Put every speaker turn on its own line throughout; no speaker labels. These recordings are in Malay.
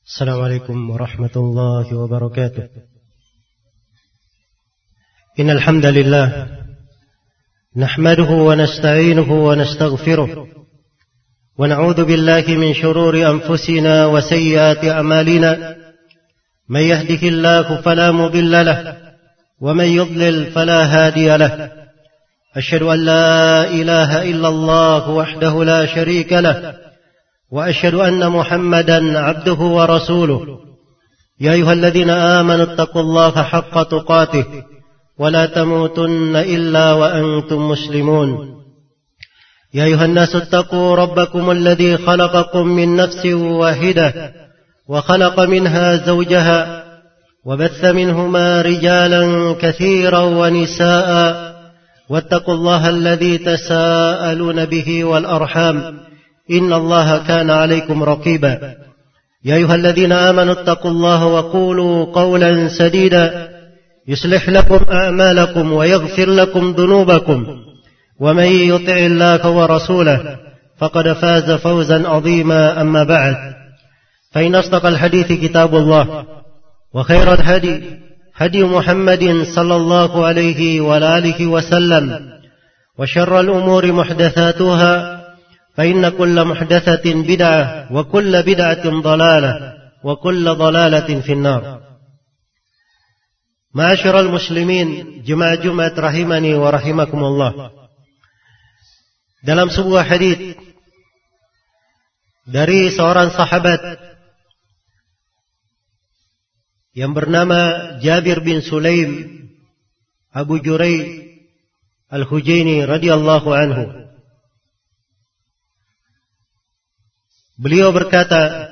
Assalamualaikum warahmatullahi wabarakatuh. Innal hamdalillah nahmaduhu wa nasta'inuhu wa nastaghfiruh wa na'udzu billahi min shururi anfusina wa sayyiati a'malina. May yahdihillahu fala mudilla lahu wa may yudlil fala hadiya lahu. Asyhadu an la ilaha illallah wahdahu la syarika lahu وأشهد أن محمدا عبده ورسوله يا أيها الذين آمنوا اتقوا الله حق تقاته ولا تموتن إلا وأنتم مسلمون يا أيها الناس اتقوا ربكم الذي خلقكم من نفس واحدة وخلق منها زوجها وبث منهما رجالا كثيرا ونساء واتقوا الله الذي تساءلون به والأرحام إن الله كان عليكم رقيبا يا أيها الذين آمنوا اتقوا الله وقولوا قولا سديدا يصلح لكم أعمالكم ويغفر لكم ذنوبكم ومن يطع الله ورسوله فقد فاز فوزا عظيما أما بعد فإن أصدق الحديث كتاب الله وخير الهدي هدي محمد صلى الله عليه وآله وسلم وشر الأمور محدثاتها فإن كل محدثة بدعة وكل بدعة ضلالة وكل ضلالة في النار. Ma'asyiral muslimin, jemaah Jumat rahimani wa rahimakumullah. Dalam sebuah hadits dari seorang sahabat yang bernama Jabir bin Sulaim Abu Jurai Al-Hujaini radhiyallahu anhu, beliau berkata,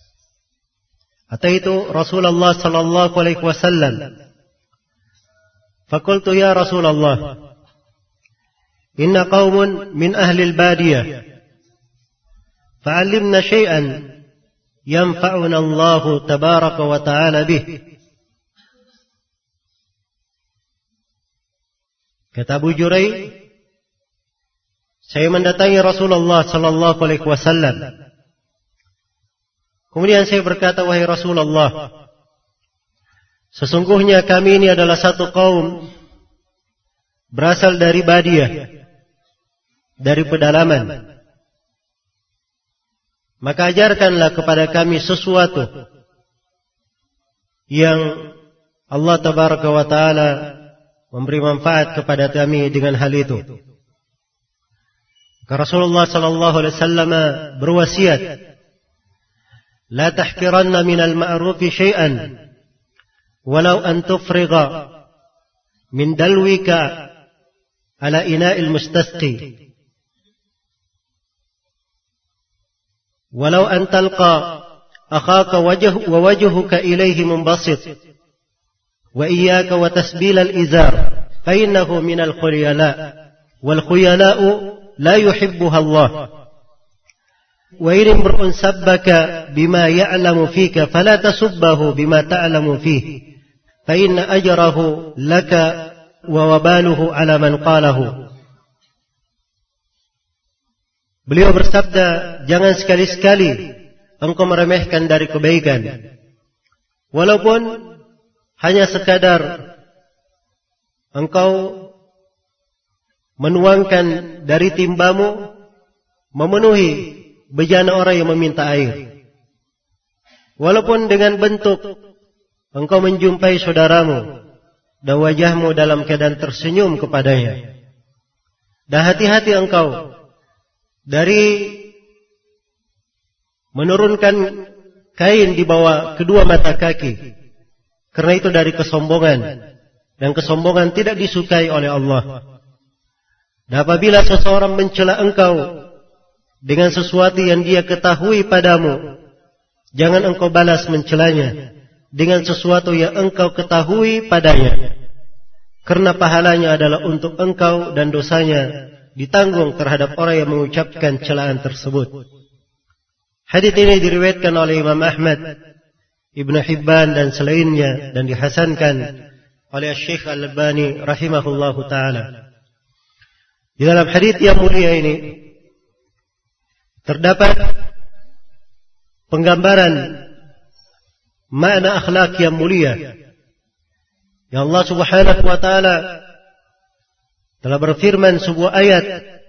ataitu Rasulullah sallallahu alaihi wasallam, faqultu ya Rasulullah, inna qaumun min ahli al-badiyah, fa'allimna syai'an yanfa'una Allah tabaraka wa ta'ala bih. Kata Abu Jurai, saya mendatangi Rasulullah sallallahu alaihi wasallam. Kemudian saya berkata, wahai Rasulullah, sesungguhnya kami ini adalah satu kaum berasal dari Badiyah, dari pedalaman. Maka ajarkanlah kepada kami sesuatu yang Allah Tabaraka wa Ta'ala memberi manfaat kepada kami dengan hal itu. Maka Rasulullah sallallahu alaihi wasallam berwasiat, لا تحقرن من المعروف شيئا ولو أن تفرغ من دلوك على إناء المستسقي ولو أن تلقى أخاك ووجهك إليه منبسط وإياك وتسبيل الإزار فإنه من الخيلاء والخيلاء لا يحبها الله وإن امرؤ سبك بما يعلم فيك فلا تسبه بما تعلم فيه فإن أجره لك ووباله على من قاله. Beliau bersabda, jangan sekali-sekali engkau meremehkan dari kebaikan, walaupun hanya sekadar engkau menuangkan dari timbamu memenuhi bejana orang yang meminta air. Walaupun dengan bentuk engkau menjumpai saudaramu dan wajahmu dalam keadaan tersenyum kepadanya. Dan hati-hati engkau dari menurunkan kain di bawah kedua mata kaki, karena itu dari kesombongan, dan kesombongan tidak disukai oleh Allah. Dan apabila seseorang mencela engkau dengan sesuatu yang dia ketahui padamu, jangan engkau balas mencelanya dengan sesuatu yang engkau ketahui padanya, karena pahalanya adalah untuk engkau dan dosanya ditanggung terhadap orang yang mengucapkan celaan tersebut. Hadits ini diriwayatkan oleh Imam Ahmad, Ibnu Hibban dan selainnya, dan dihasankan oleh Syekh Al-Albani rahimahullahu taala. Di dalam hadits yang mulia ini terdapat penggambaran makna akhlak yang mulia. Ya Allah Subhanahu wa taala telah berfirman sebuah ayat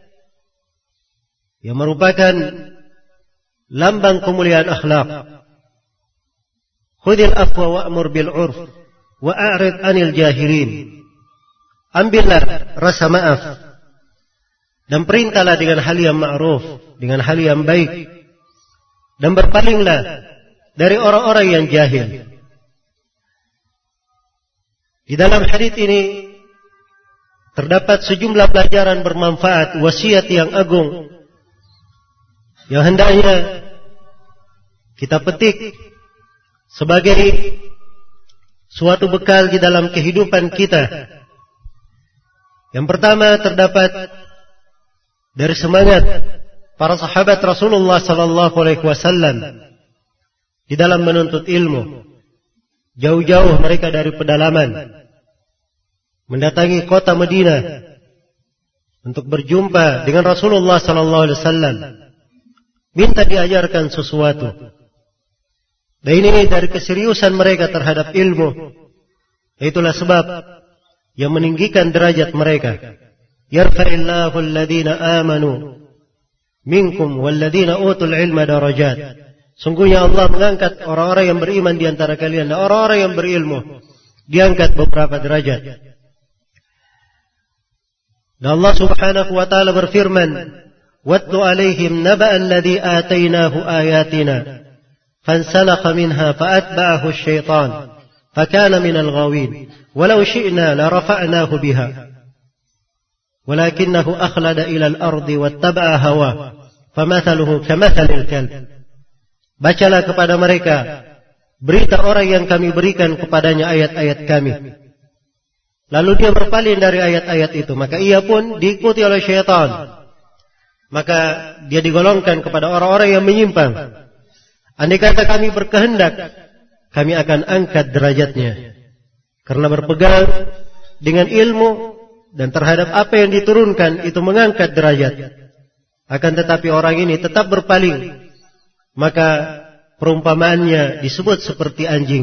yang merupakan lambang kemuliaan akhlak. Khudhil afwa wa'mur bil 'urf wa a'rid 'anil jahilin. Ambillah rasa maaf dan perintahlah dengan hal yang ma'ruf, dengan hal yang baik, dan berpalinglah dari orang-orang yang jahil. Di dalam hadis ini terdapat sejumlah pelajaran bermanfaat, wasiat yang agung yang hendaknya kita petik sebagai suatu bekal di dalam kehidupan kita. Yang pertama terdapat dari semangat para sahabat Rasulullah sallallahu alaihi wasallam di dalam menuntut ilmu. Jauh-jauh mereka dari pedalaman mendatangi kota Madinah untuk berjumpa dengan Rasulullah sallallahu alaihi wasallam, minta diajarkan sesuatu. Dan ini dari keseriusan mereka terhadap ilmu. Itulah sebab yang meninggikan derajat mereka. Yarfa'illahu alladhina amanu minkum walladhina utul ilma darajat. Sungguhnya Allah mengangkat orang-orang yang beriman di antara kalian dan orang-orang yang berilmu diangkat beberapa derajat. Dan Allah Subhanahu wa taala berfirman, "Watlu 'alaihim naba'a alladhi atainahu ayatina fansalakha minha fa'atba'ahu asy-syaitan fakana minal ghawin walau syi'na la rafa'nahu biha walakinnahu akhlada ila al-ardi wattaba'a hawa famathaluhu kamathalil kalb." Bacalah kepada mereka berita orang yang kami berikan kepadanya ayat-ayat kami, lalu dia berpaling dari ayat-ayat itu, maka ia pun diikuti oleh syaitan, maka dia digolongkan kepada orang-orang yang menyimpang. Andai kata kami berkehendak, kami akan angkat derajatnya karena berpegang dengan ilmu dan terhadap apa yang diturunkan itu mengangkat derajat. Akan tetapi orang ini tetap berpaling, maka perumpamaannya disebut seperti anjing.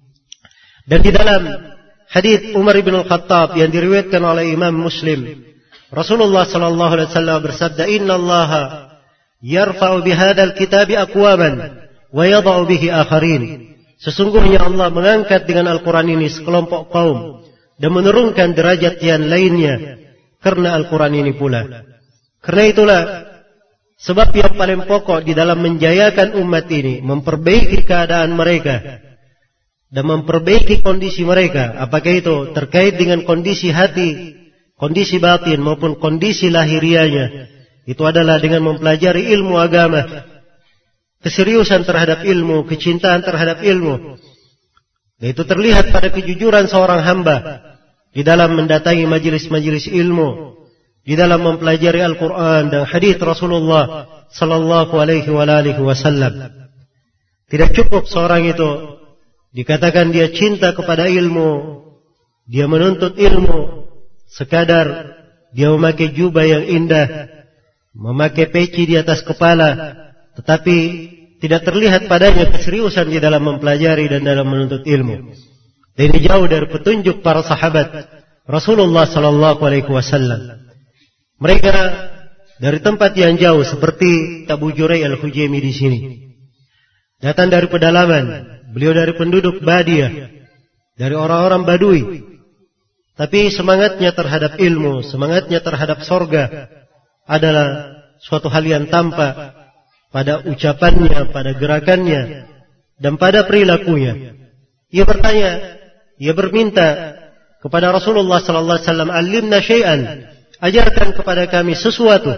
Dan di dalam hadis Umar bin Al-Khattab yang diriwayatkan oleh Imam Muslim, Rasulullah sallallahu alaihi wasallam bersabda, "Innallaha yarfa'u bihadzal kitabi aqwaman wa yadh'u bihi akharin." Sesungguhnya Allah mengangkat dengan Al-Qur'an ini sekelompok kaum dan menurunkan derajat yang lainnya karena Al-Qur'an ini pula. Karena itulah sebab yang paling pokok di dalam menjayakan umat ini, memperbaiki keadaan mereka dan memperbaiki kondisi mereka, apakah itu terkait dengan kondisi hati, kondisi batin maupun kondisi lahiriahnya, itu adalah dengan mempelajari ilmu agama, keseriusan terhadap ilmu, kecintaan terhadap ilmu. Itu terlihat pada kejujuran seorang hamba di dalam mendatangi majelis-majelis ilmu, di dalam mempelajari Al-Quran dan hadis Rasulullah sallallahu alaihi wasallam. Tidak cukup seorang itu dikatakan dia cinta kepada ilmu, dia menuntut ilmu, sekadar dia memakai jubah yang indah, memakai peci di atas kepala, tetapi tidak terlihat padanya keseriusan di dalam mempelajari dan dalam menuntut ilmu. Dan ini jauh dari petunjuk para sahabat Rasulullah sallallahu alaihi wasallam. Mereka dari tempat yang jauh seperti Abu Jurai Al-Hujaimi di sini, datang dari pedalaman, beliau dari penduduk Badiah, dari orang-orang Badui, tapi semangatnya terhadap ilmu, semangatnya terhadap sorga adalah suatu hal yang tampak pada ucapannya, pada gerakannya, dan pada perilakunya. Ia bertanya, ia berminta kepada Rasulullah sallallahu alaihi wasallam, "Alimna syai'an." Ajarkan kepada kami sesuatu.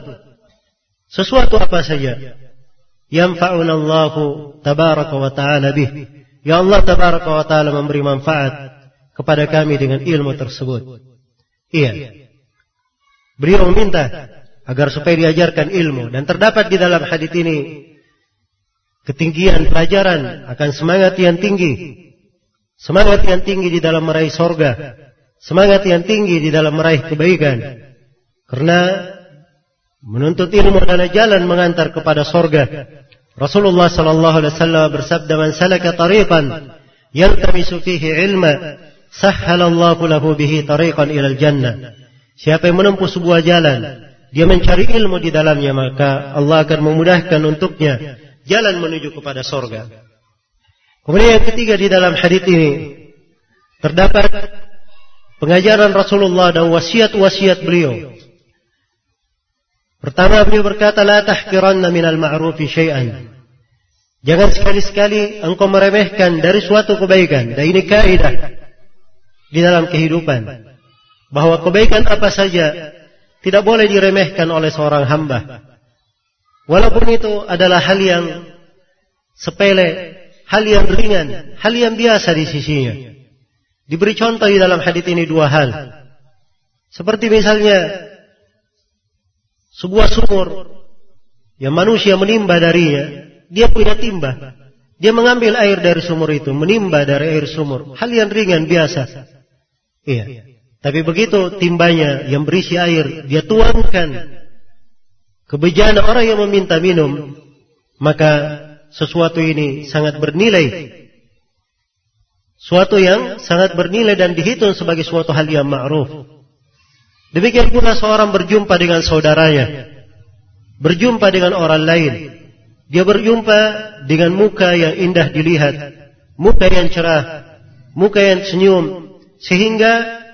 Sesuatu apa saja? Yanfa'una Allahu tabaraka wa ta'ala bih. Ya Allah tabaraka wa ta'ala memberi manfaat kepada kami dengan ilmu tersebut. Iya. Beliau meminta agar supaya diajarkan ilmu. Dan terdapat di dalam hadis ini ketinggian pelajaran akan semangat yang tinggi. Semangat yang tinggi di dalam meraih sorga. Semangat yang tinggi di dalam meraih kebaikan. Karena menuntut ilmu adalah jalan mengantar kepada sorga. Rasulullah sallallahu alaihi wasallam bersabda, "Man salaka tariqan yaltamisu fihi ilma, sahhalallahu lahu bihi tariqan ilal jannah. Siapa yang menempuh sebuah jalan, dia mencari ilmu di dalamnya, maka Allah akan memudahkan untuknya jalan menuju kepada surga. Kemudian yang ketiga di dalam hadits ini terdapat pengajaran Rasulullah dan wasiat-wasiat beliau. Pertama, beliau berkata, la tahqiranna minal ma'rufi syai'an. Jangan sekali-sekali engkau meremehkan dari suatu kebaikan. Dan ini kaidah di dalam kehidupan, bahwa kebaikan apa saja tidak boleh diremehkan oleh seorang hamba. Walaupun itu adalah hal yang sepele, hal yang ringan, hal yang biasa di sisinya. Diberi contoh di dalam hadits ini dua hal. Seperti misalnya sebuah sumur yang manusia menimba darinya, dia punya timba. Dia mengambil air dari sumur itu, menimba dari air sumur. Hal yang ringan, biasa. Iya. Tapi begitu timbanya yang berisi air, dia tuangkan ke bejana orang yang meminta minum, maka sesuatu ini sangat bernilai. Suatu yang sangat bernilai dan dihitung sebagai suatu hal yang ma'ruf. Demikian pula seorang berjumpa dengan saudaranya, berjumpa dengan orang lain. Dia berjumpa dengan muka yang indah dilihat, muka yang cerah, muka yang senyum, sehingga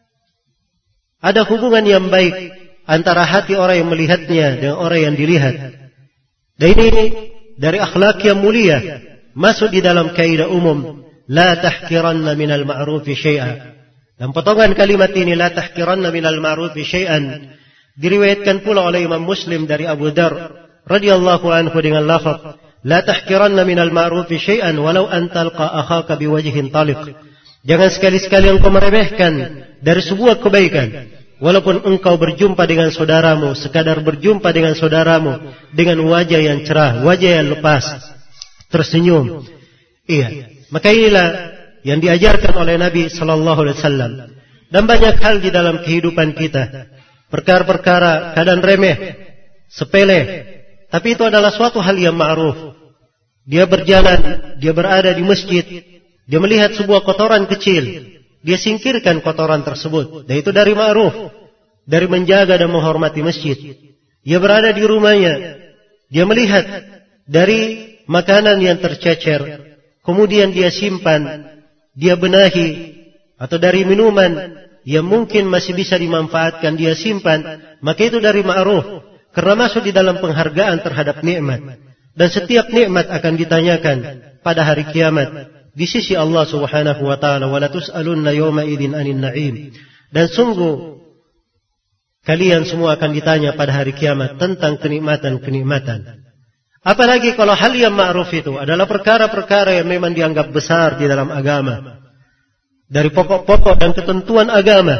ada hubungan yang baik antara hati orang yang melihatnya dengan orang yang dilihat. Dan ini dari akhlak yang mulia, masuk di dalam kaidah umum, la tahqiranna minal ma'rufi syai'a. Dan potongan kalimat ini, la tahqiranna minal ma'rufi syai'an, diriwayatkan pula oleh Imam Muslim dari Abu Dar radhiyallahu anhu dengan lafaz, la tahqiranna minal ma'rufi syai'an walau an talqa akhaka biwajhin taliq. Jangan sekali-sekali engkau meremehkan dari sebuah kebaikan, walaupun engkau berjumpa dengan saudaramu, sekadar berjumpa dengan saudaramu dengan wajah yang cerah, wajah yang lepas, tersenyum. Iya. Maka inilah yang diajarkan oleh Nabi sallallahu alaihi wasallam. Dan banyak hal di dalam kehidupan kita, perkara-perkara kadang remeh, sepele, tapi itu adalah suatu hal yang ma'ruf. Dia berjalan, dia berada di masjid, dia melihat sebuah kotoran kecil, dia singkirkan kotoran tersebut. Dan itu dari ma'ruf, dari menjaga dan menghormati masjid. Dia berada di rumahnya, dia melihat dari makanan yang tercecer, kemudian dia simpan, dia benahi, atau dari minuman yang mungkin masih bisa dimanfaatkan, dia simpan, maka itu dari ma'ruf, karena masuk di dalam penghargaan terhadap nikmat. Dan setiap nikmat akan ditanyakan pada hari kiamat di sisi Allah Subhanahu wa taala, wa la tus'alunna yawma idzin 'anil na'im. Dan sungguh kalian semua akan ditanya pada hari kiamat tentang kenikmatan-kenikmatan. Apalagi kalau hal yang ma'ruf itu adalah perkara-perkara yang memang dianggap besar di dalam agama, dari pokok-pokok dan ketentuan agama,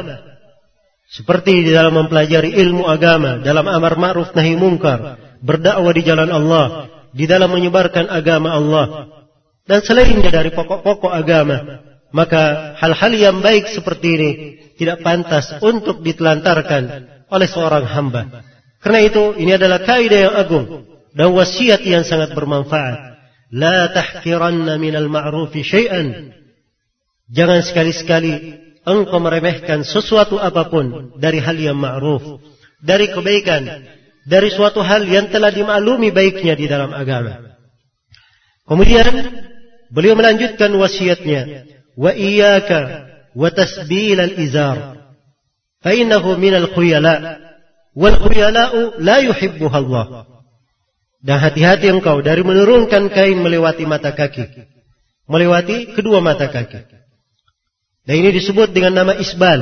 seperti di dalam mempelajari ilmu agama, dalam amar ma'ruf nahi mungkar, berdakwah di jalan Allah, di dalam menyebarkan agama Allah, dan selainnya dari pokok-pokok agama, maka hal-hal yang baik seperti ini tidak pantas untuk ditelantarkan oleh seorang hamba. Karena itu ini adalah kaidah yang agung dan wasiat yang sangat bermanfaat. La tahqiranna minal ma'rufi syai'an. Jangan sekali-sekali engkau meremehkan sesuatu apapun dari hal yang ma'ruf, dari kebaikan, dari suatu hal yang telah dimaklumi baiknya di dalam agama. Kemudian beliau melanjutkan wasiatnya, wa iyyaka wa tasbil al-izar fa innahu minal khuyala wal khuyala'u la yuhibbuha Allah. Dan hati-hati engkau dari menurunkan kain melewati mata kaki, melewati kedua mata kaki. Dan ini disebut dengan nama isbal.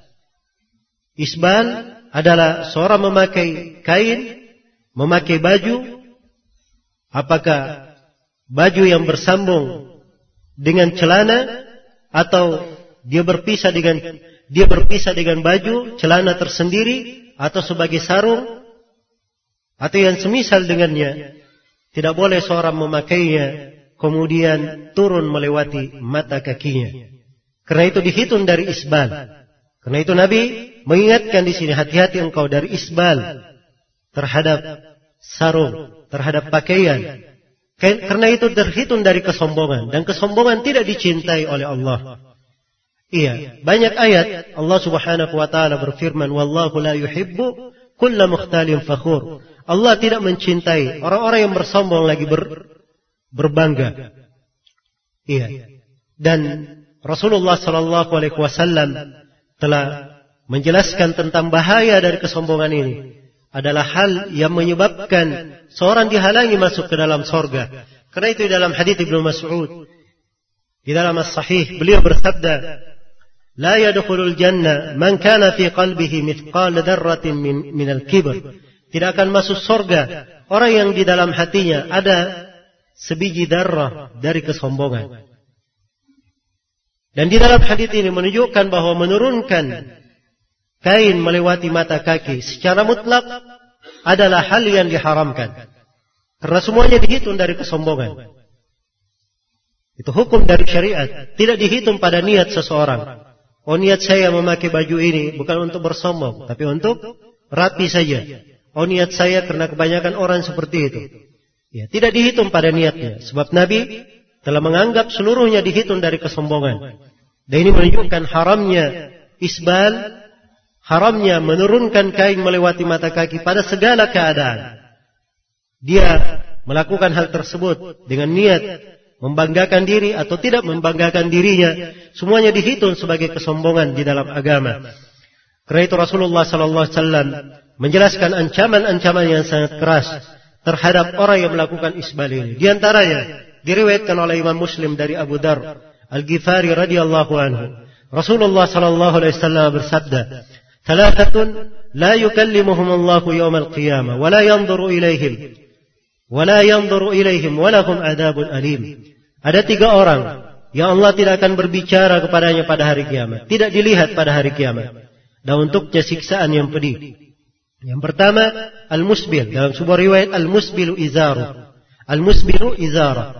Isbal adalah seorang memakai kain, memakai baju, apakah baju yang bersambung dengan celana, atau dia berpisah dengan baju, celana tersendiri, atau sebagai sarung, atau yang semisal dengannya. Tidak boleh seorang memakainya kemudian turun melewati mata kakinya, karena itu dihitung dari isbal. Karena itu Nabi mengingatkan di sini, hati-hati engkau dari isbal terhadap sarung, terhadap pakaian. Karena itu terhitung dari kesombongan, dan kesombongan tidak dicintai oleh Allah. Iya, banyak ayat Allah Subhanahu wa taala berfirman, "Wallahu la yuhibbu kulla mukhtalin fakhur." Allah tidak mencintai orang-orang yang bersombong lagi berbangga. Iya. Dan Rasulullah sallallahu alaihi wasallam telah menjelaskan tentang bahaya dari kesombongan ini. Adalah hal yang menyebabkan seorang dihalangi masuk ke dalam sorga. Karena itu dalam hadits Ibnu Mas'ud, di dalam as-sahih, beliau bersabda, "La yadkhulul jannah man kana fi qalbihi mithqal dzarratin min al-kibr." Tidak akan masuk sorga orang yang di dalam hatinya ada sebiji darah dari kesombongan. Dan di dalam hadits ini menunjukkan bahwa menurunkan kain melewati mata kaki secara mutlak adalah hal yang diharamkan. Karena semuanya dihitung dari kesombongan. Itu hukum dari syariat. Tidak dihitung pada niat seseorang. Oh, niat saya memakai baju ini bukan untuk bersombong, tapi untuk rapi saja. Oh, niat saya karena kebanyakan orang seperti itu. Ya, tidak dihitung pada niatnya. Sebab Nabi telah menganggap seluruhnya dihitung dari kesombongan. Dan ini menunjukkan haramnya isbal, haramnya menurunkan kain melewati mata kaki pada segala keadaan. Dia melakukan hal tersebut dengan niat membanggakan diri atau tidak membanggakan dirinya, semuanya dihitung sebagai kesombongan di dalam agama. Karena itu Rasulullah sallallahu alaihi wasallam menjelaskan ancaman-ancaman yang sangat keras terhadap orang yang melakukan isbal ini. Di antaranya diriwayatkan oleh Imam Muslim dari Abu Dar Al-Ghifari radhiyallahu anhu. Rasulullah sallallahu alaihi wasallam bersabda, "Thalathatun la yukallimuhum Allahu yawmal qiyamah wa la yanzuru ilaihim wa lahum adzabun alim." Ada 3 orang yang Allah tidak akan berbicara kepadanya pada hari kiamat, tidak dilihat pada hari kiamat, dan untuknya siksaan yang pedih. Yang pertama, al-musbil. Dalam sebuah riwayat, al-musbilu izaru. Al-musbilu izara.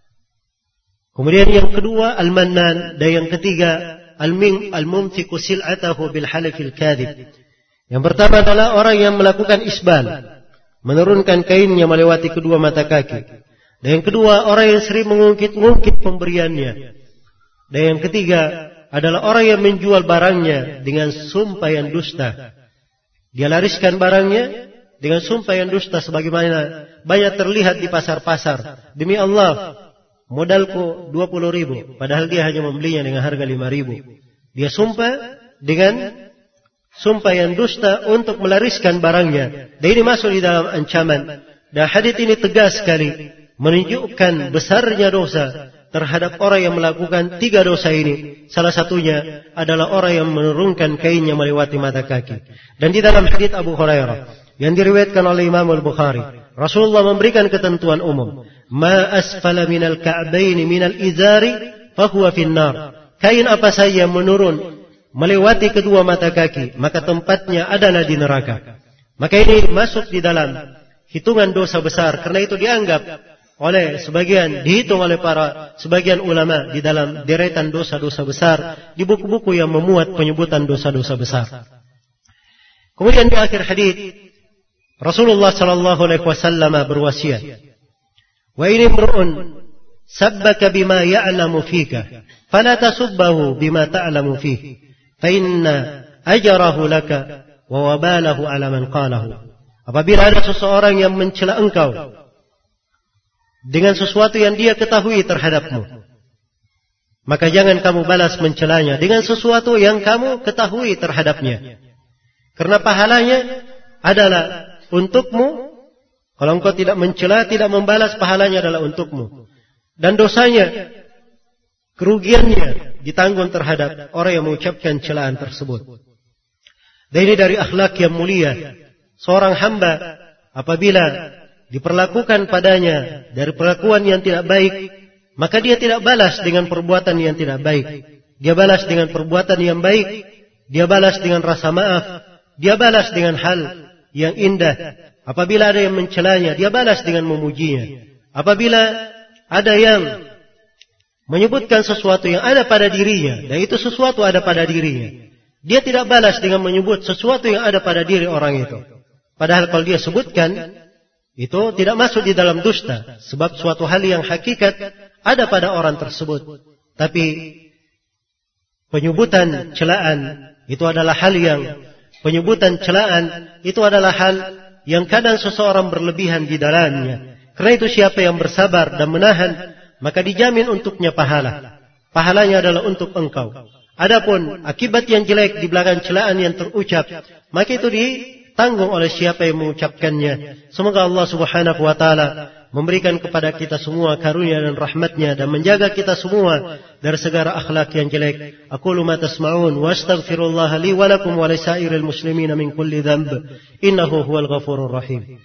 Kemudian yang kedua, al-mannan. Dan yang ketiga, al-mumtiku sil'atahu bil halifil kadhib. Yang pertama adalah orang yang melakukan isbal, menurunkan kainnya melewati kedua mata kaki. Dan yang kedua, orang yang sering mengungkit-ungkit pemberiannya. Dan yang ketiga adalah orang yang menjual barangnya dengan sumpah yang dusta. Dia lariskan barangnya dengan sumpah yang dusta, sebagaimana banyak terlihat di pasar-pasar. Demi Allah, modalku 20.000, padahal dia hanya membelinya dengan harga 5.000. Dia sumpah dengan sumpah yang dusta untuk melariskan barangnya. Dan ini masuk di dalam ancaman. Dan hadits ini tegas sekali menunjukkan besarnya dosa terhadap orang yang melakukan 3 dosa ini. Salah satunya adalah orang yang menurunkan kainnya melewati mata kaki. Dan di dalam hadits Abu Hurairah yang diriwayatkan oleh Imam Al-Bukhari, Rasulullah memberikan ketentuan umum, "Ma asfala minal ka'baini minal izari fahuwa finnar." Kain apa saja yang menurun melewati kedua mata kaki, maka tempatnya adalah di neraka. Maka ini masuk di dalam hitungan dosa besar. Karena itu dianggap oleh dihitung oleh sebagian ulama di dalam deretan dosa-dosa besar di buku-buku yang memuat penyebutan dosa-dosa besar. Kemudian di akhir hadis Rasulullah sallallahu alaihi wasallam berwasiat, "Wa in imru'un sabbaka bima ya'lamu fika, fala tasubbahu bima ta'lamu fihi, fa inna ajrahu laka wa wabalahu 'ala man qalahu." Apabila ada seseorang yang mencela engkau dengan sesuatu yang dia ketahui terhadapmu, maka jangan kamu balas mencelanya dengan sesuatu yang kamu ketahui terhadapnya. Karena pahalanya adalah untukmu. Kalau engkau tidak mencela, tidak membalas, pahalanya adalah untukmu. Dan dosanya, kerugiannya ditanggung terhadap orang yang mengucapkan celaan tersebut. Dan ini dari akhlak yang mulia. Seorang hamba apabila diperlakukan padanya dari perlakuan yang tidak baik, maka dia tidak balas dengan perbuatan yang tidak baik. Dia balas dengan perbuatan yang baik. Dia balas dengan rasa maaf. Dia balas dengan hal yang indah. Apabila ada yang mencelanya, dia balas dengan memujinya. Apabila ada yang menyebutkan sesuatu yang ada pada dirinya, dan itu sesuatu ada pada dirinya, dia tidak balas dengan menyebut sesuatu yang ada pada diri orang itu. Padahal kalau dia sebutkan, itu tidak masuk di dalam dusta, sebab suatu hal yang hakikat ada pada orang tersebut. Tapi penyebutan celaan itu adalah hal yang kadang seseorang berlebihan di dalamnya. Karena itu siapa yang bersabar dan menahan, maka dijamin untuknya pahala. Pahalanya adalah untuk engkau. Adapun akibat yang jelek di belakang celaan yang terucap, maka itu ditanggung oleh siapa yang mengucapkannya. Semoga Allah Subhanahu wa taala memberikan kepada kita semua karunia dan rahmatnya dan menjaga kita semua dari segala akhlak yang jelek. Aqulu ma tasma'un wa astaghfirullah li wa lakum wa lisairil muslimin min kulli dhanb innahu huwal ghafurur rahim.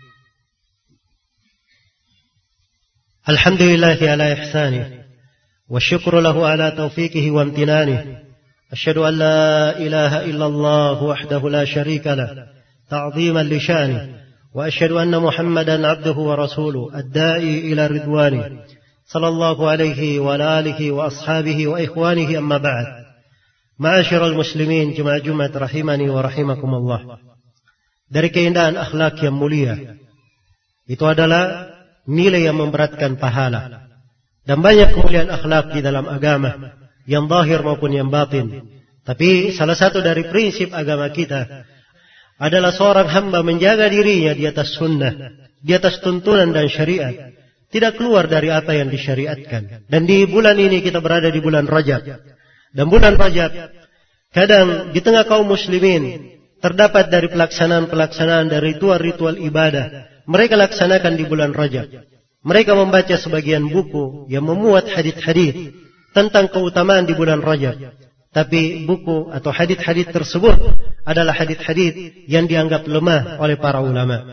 Alhamdulillahi ala ihsanih wa syukru lahu ala taufiqihi wa amtinanih. Asyhadu an la ilaha illallah wahdahu la syarika lah ta'ziman li sya'nih. وأشهد أن محمدا عبده ورسوله الداعي إلى رضوانه صلى الله عليه وعلى آله وأصحابه وإخوانه أما بعد. معاشر المسلمين جماعة rahimani wa rahimakumullah. Dari keindahan akhlak yang mulia itu adalah nilai yang memberatkan pahala. Dan banyak kemuliaan akhlak di dalam agama, yang zahir maupun yang batin. Tapi salah satu dari prinsip agama kita adalah seorang hamba menjaga dirinya di atas sunnah, di atas tuntunan dan syariat, tidak keluar dari apa yang disyariatkan. Dan di bulan ini kita berada di bulan Rajab. Dan bulan Rajab, kadang di tengah kaum muslimin terdapat dari pelaksanaan-pelaksanaan dari ritual-ritual ibadah, mereka laksanakan di bulan Rajab. Mereka membaca sebagian buku yang memuat hadits-hadits tentang keutamaan di bulan Rajab. Tapi buku atau hadits-hadits tersebut adalah hadits-hadits yang dianggap lemah oleh para ulama.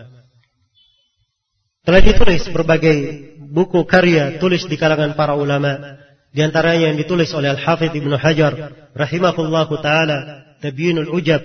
Telah ditulis berbagai buku karya tulis di kalangan para ulama. Di antaranya yang ditulis oleh Al-Hafidz Ibnu Hajar rahimahullahu taala, Tabyinul Ujab,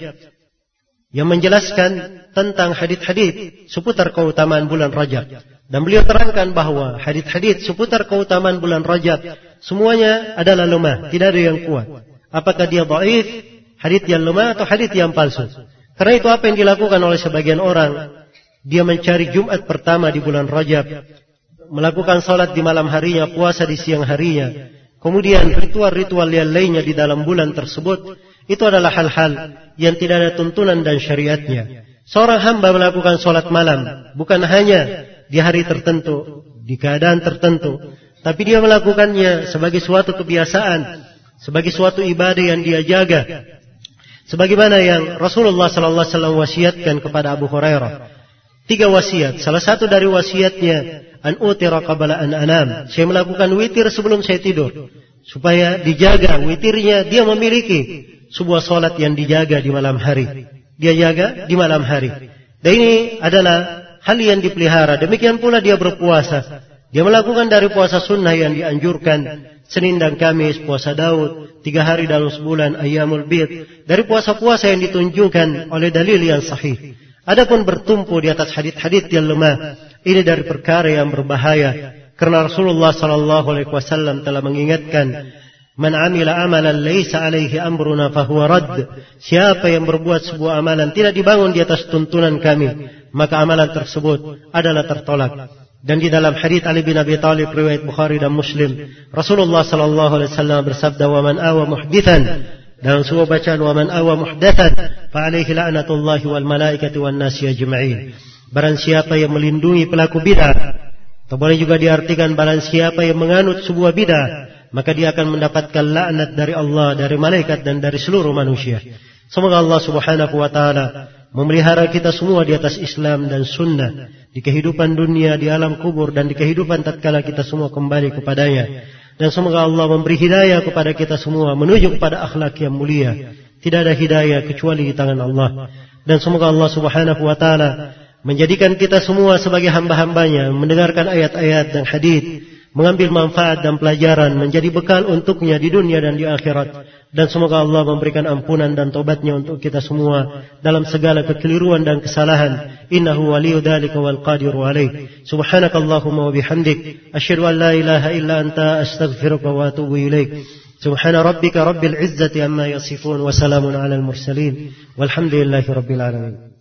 yang menjelaskan tentang hadits-hadits seputar keutamaan bulan Rajab. Dan beliau terangkan bahwa hadits-hadits seputar keutamaan bulan Rajab semuanya adalah lemah, tidak ada yang kuat. Apakah dia dhaif, hadits yang lemah atau hadits yang palsu? Karena itu apa yang dilakukan oleh sebagian orang, dia mencari Jumat pertama di bulan Rajab, melakukan salat di malam harinya, puasa di siang harinya, kemudian ritual-ritual yang lainnya di dalam bulan tersebut, itu adalah hal-hal yang tidak ada tuntunan dan syariatnya. Seorang hamba melakukan salat malam bukan hanya di hari tertentu, di keadaan tertentu, tapi dia melakukannya sebagai suatu kebiasaan, sebagai suatu ibadah yang dia jaga. Sebagaimana yang Rasulullah sallallahu alaihi wasallam wasiatkan kepada Abu Hurairah. 3 wasiat. Salah satu dari wasiatnya, an utira qabla an anam. Saya melakukan witir sebelum saya tidur. Supaya dijaga witirnya, dia memiliki sebuah salat yang dijaga di malam hari. Dia jaga di malam hari. Dan ini adalah hal yang dipelihara. Demikian pula dia berpuasa. Dia melakukan dari puasa sunnah yang dianjurkan, Senin dan Kamis, puasa Daud, 3 hari dalam sebulan, Ayyamul Bid, dari puasa-puasa yang ditunjukkan oleh dalil yang sahih. Adapun bertumpu di atas hadits-hadits yang lemah, ini dari perkara yang berbahaya. Karena Rasulullah sallallahu alaihi wasallam telah mengingatkan, man amila amalan laisa alaihi amruna fahuwa radd. Siapa yang berbuat sebuah amalan tidak dibangun di atas tuntunan kami, maka amalan tersebut adalah tertolak. Dan di dalam hadits Ali bin Abi Thalib riwayat Bukhari dan Muslim, Rasulullah sallallahu alaihi wasallam bersabda, "Wa man awa muhditsan," dalam sebuah bacaan, "Wa man awa muhdatsan fa alaihi la'natullahi wal malaikati wan nasi ajma'in." Barang siapa yang melindungi pelaku bid'ah, atau boleh juga diartikan barang siapa yang menganut sebuah bid'ah, maka dia akan mendapatkan laknat dari Allah, dari malaikat dan dari seluruh manusia. Semoga Allah Subhanahu wa taala memelihara kita semua di atas Islam dan sunnah, di kehidupan dunia, di alam kubur, dan di kehidupan tatkala kita semua kembali kepadanya. Dan semoga Allah memberi hidayah kepada kita semua menuju kepada akhlak yang mulia. Tidak ada hidayah kecuali di tangan Allah. Dan semoga Allah Subhanahu wa taala menjadikan kita semua sebagai hamba-hambanya, mendengarkan ayat-ayat dan hadits, mengambil manfaat dan pelajaran, menjadi bekal untuknya di dunia dan di akhirat. Dan semoga Allah memberikan ampunan dan taubatnya untuk kita semua dalam segala kekeliruan dan kesalahan. Innahu waliyyu dzalika wal qadiru alaih. Subhanakallahumma wa bihamdik, asyhadu an la ilaha illa anta, astaghfiruka wa atubu ilaik. Subhana rabbika rabbil izzati amma yasifun, wa salamun alal mursalin, walhamdulillahi rabbil alamin.